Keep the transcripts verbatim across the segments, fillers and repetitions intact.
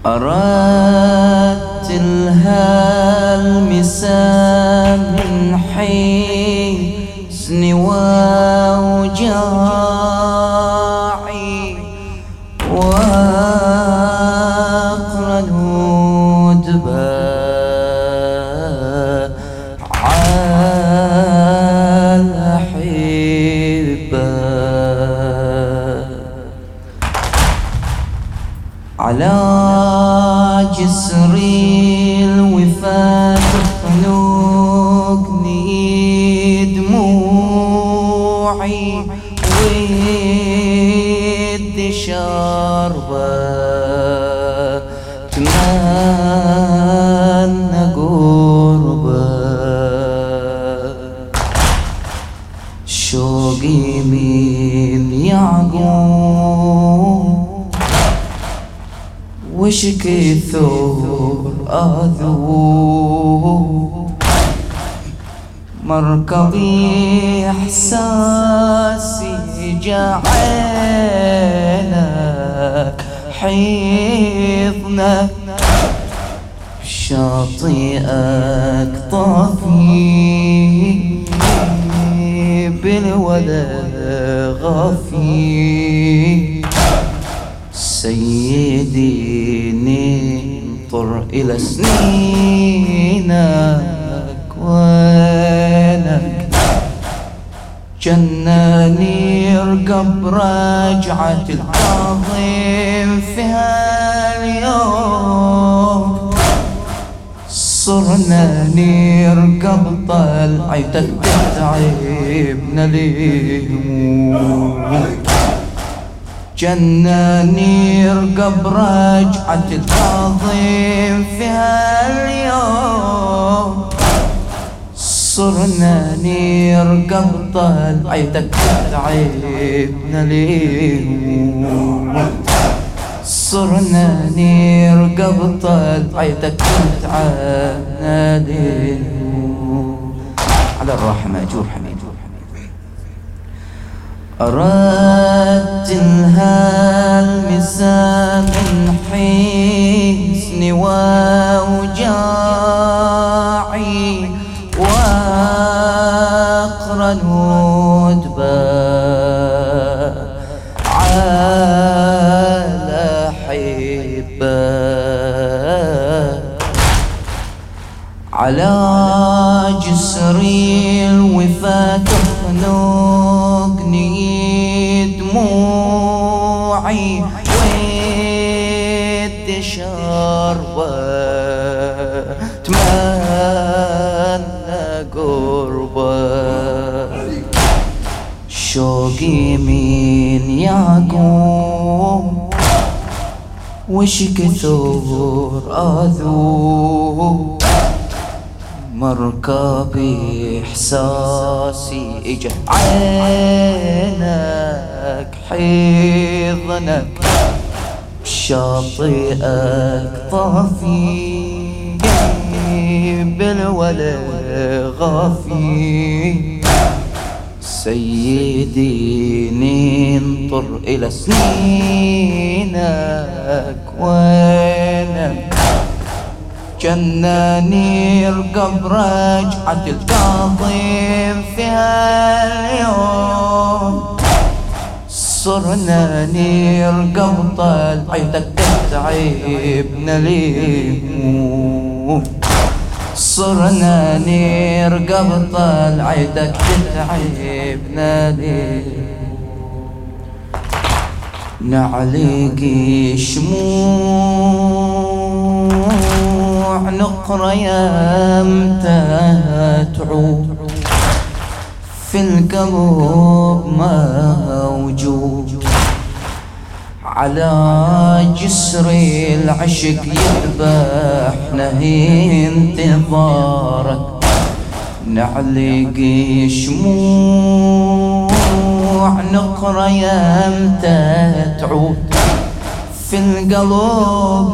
أردت الهالمسا من حزن ووجاعي وأقرأ الهدبة على الأحبة على جسر الوفاة تخنقني دموعي ودي شربة تمنى قربة شوقي من يعقوب وش كثر أذوب مركبي إحساسي جعلك حيضنك شاطئك طافي بالولا غفي سيدي ننطر إلى سنينك وينك جناني ارقب رجعة الكاظم في هاليوم صرنا نرقب طلعتك تتعبنا الهموم جناني ارقب رجعة الكاظم في هاليوم صرنا نرقب طلعتك تتعبنا الهموم صرنا نرقب طلعتك تتعبنا الهموم على الراحة مأجور حميد أردت الهالمسا من حزن ووجاعي وأقرأ الهدبة على حبة على جسر الوفاة تخنقني دموعي ودي شربة تمنى قربة شوقي من يعقوب وش كثر أذوب مركبي إحساسي إجا عينك حيضنك شاطئك طافي بالولا غافي سيدي ننطر إلى سنينك وينك جناني ارقب رجعة الكاظم في هاليوم صرنا نرقب طلعتك تتعبنا الهموم صرنا نرقب طلعتك تتعبنا الهموم نعلق شموع نقرأ يمتى تعود في القلب موجود على جسر العشق يذبحنا انتظارك نعلق شموع نقرأ يمتى تعود في القلب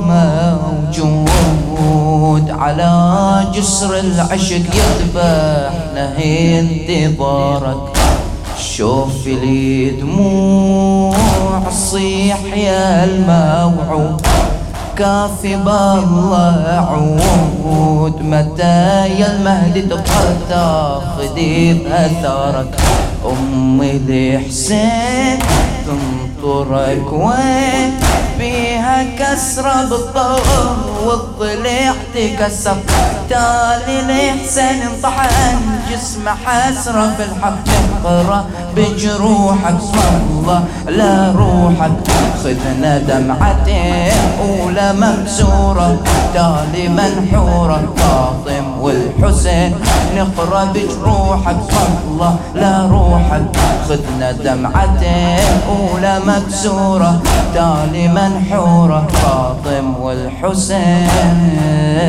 موجود على جسر العشق يذبحنا انتظارك شوف لي دموع صيح يا الموعود كافي بالله عود، متى يا المهدي تبقى تاخذي بأثرك؟ أمي الحسين تنطرك وين بيها كسرة بالظهر والضلع تكسر، تالي الحسين انطحن جسمه حسرة في الحق، نقرأ بجروحك صلى لا روحك، خذنا دمعتين أولى مكسورة تالي منحورة، فاطم والحسين نقرأ بجروحك صلى لا روحك، خذنا دمعتين أولى مكسورة تالي منحورة، فاطم والحسين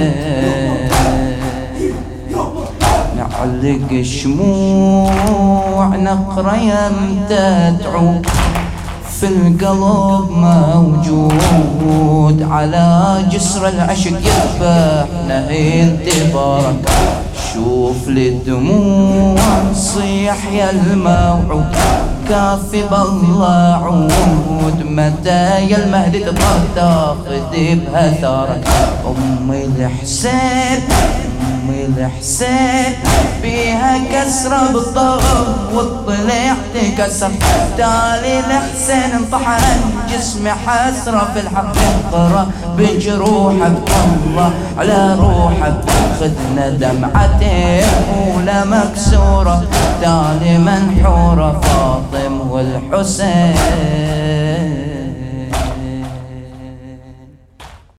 نعلق شموع نقرأ يمتى تعود، في القلب موجود على جسر العشق يذبحنا انتظارك، شوف للدموع صيح يا الموعود، كافي بالله عود، متى يا المهدي تبغى تاخذ بأثرك؟ أمي الحسين أمي الحسين بيها كسرة بالظهر والضلع تكسر، تالي الحسين انطحن جسمي حسرة في الحق، اقرأ بجروحك والله على روحك، خذنا دمعتين أولى مكسورة تالي منحورة، فاطم والحسين.